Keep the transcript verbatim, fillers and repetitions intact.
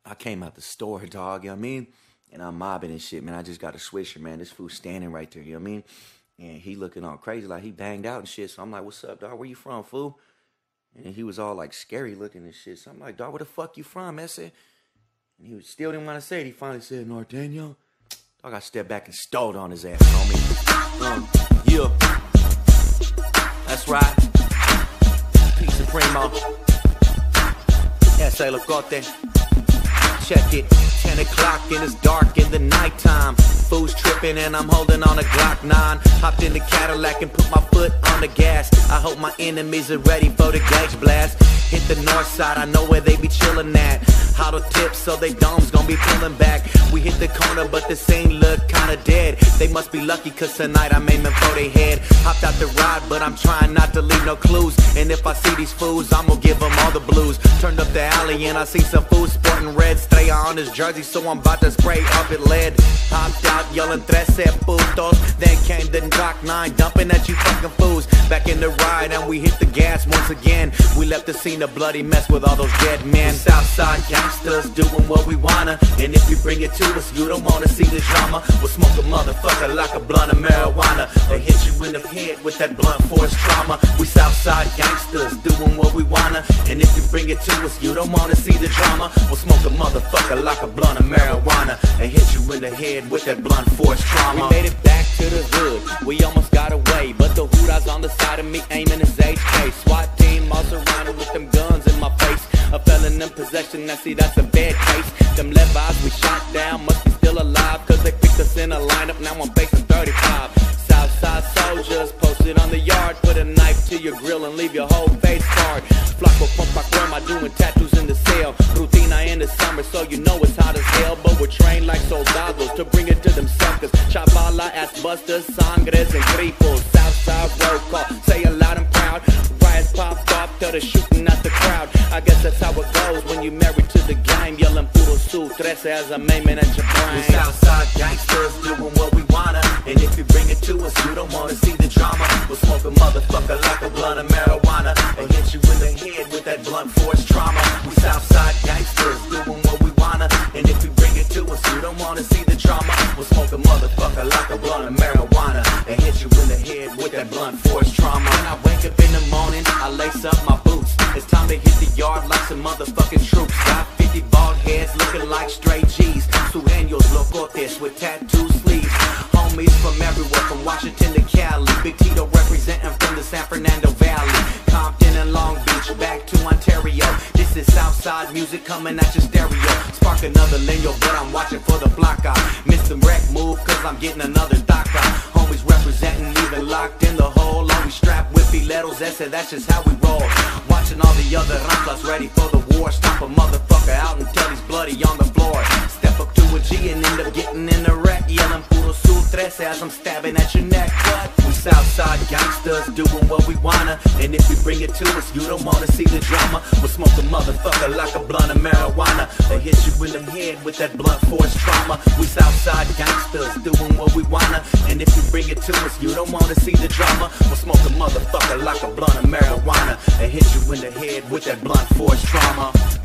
I came out the store, dog, you know what I mean? And I'm mobbing and shit, man. I just got a swisher, man. This fool standing right there, you know what I mean? And he looking all crazy, like he banged out and shit. So I'm like, what's up, dog? Where you from, fool? And he was all like scary looking and shit. So I'm like, dog, where the fuck you from, man? And he was, still didn't want to say it. He finally said, Norteño. Dog, I stepped back and stole on his ass, homie. Um, yeah. That's right. Peace Supremo. Ese Locote. Check it. ten o'clock and it's dark in the nighttime. Fools tripping and I'm holding on a Glock nine. Hopped in the Cadillac and put my foot on the gas. I hope my enemies are ready for the gauge blast. Hit the north side, I know where they be chillin' at. Huddle tips so they domes gon' be pulling back. We hit the corner but the scene look kinda dead. They must be lucky cause tonight I'm aiming for their head. Hopped out the ride but I'm trying not to leave no clues. And if I see these fools, I'm gon' give them all the blues. Turned up the alley and I see some fools sporting red Straya on his jersey, so I'm about to spray up it lead. Hopped out yelling trece putos. Then came the Glock nine dumping at you fucking fools. Back in the ride and we hit the gas once again. We left the scene a bloody mess with all those dead men. Southside gangsters doing what we wanna. And if you bring it to us, you don't wanna see the drama. We'll smoke a motherfucker like a blunt of marijuana. They hit you in the head with that blunt force trauma. We Southside gangsters doing what we wanna. And if you bring it to us, you don't wanna see the drama. We'll smoke a motherfucker like a blunt of marijuana. And hit you in the head with that blunt force trauma. We made it back to the hood, we almost got away. But the hootah's on the side of me aiming his H K. SWAT team all surrounded with them guns in my face. A felon in possession, I see that's a bad case. Them Levi's we shot down must be still alive. Cause they picked us in a lineup, now I'm facing thirty-five. Southside soldiers posted on the yard. Put a knife to your grill and leave your whole face scarred. Flaco pump back where am I doing tattoos in the cell. Rutina in the summer so you know it's hot as hell. But we're trained like soldados to bring it to them suckers. Chavala, ass busters, sangres and gripos. Southside roll call, say it loud and proud. Riots popped off to the shooting at the crowd. I guess that's how it goes when you married to the game. Yelling puro su trece as I'm aiming at your brain. We Southside gangsters doing what we wanna. And if you bring it to us, you don't wanna see the drama. We'll smoke a motherfucker like a blunt of marijuana. And hit you in the head with that blunt force trauma. We Southside gangsters doing what we wanna. And if you bring it to us, you don't wanna see the drama. We'll smoke a motherfucker like a blunt of marijuana. And hit you in the head with that blunt force trauma. When I wake up in the morning, I lace up my boots. It's time to hit the yard like some motherfucking troops. Got fifty bald heads looking like straight G's. Sueños locotes with tattoo sleeves. Homies from everywhere, from Washington to Cali. Big Tito representing from the San Fernando Valley. Compton and Long Beach, back to Ontario. This is Southside music coming at your stereo. Spark another leño, but I'm watching for the block out. Miss the wreck move, cause I'm getting another dock out. Homies representing, even locked in the hole. Always strapped with fileros, ese, that's just how we roll. Watching all the other ramplas ready for the war. Stomp a motherfucker out until he's bloody on the floor. Step up to a G and end up getting in the wreck. Yelling puro su trece as I'm stabbing at your neck. What? We Southside gangsters doing what we wanna. And if you bring it to us, you don't wanna see the drama. We'll smoke a motherfucker like a blunt of marijuana. They hit you in the head with that blunt force trauma. We Southside gangsters doing what we wanna. And if you bring it to us, you don't wanna see the drama. We'll smoke a motherfucker like a blunt of marijuana. And hit you in the head with that blunt force trauma.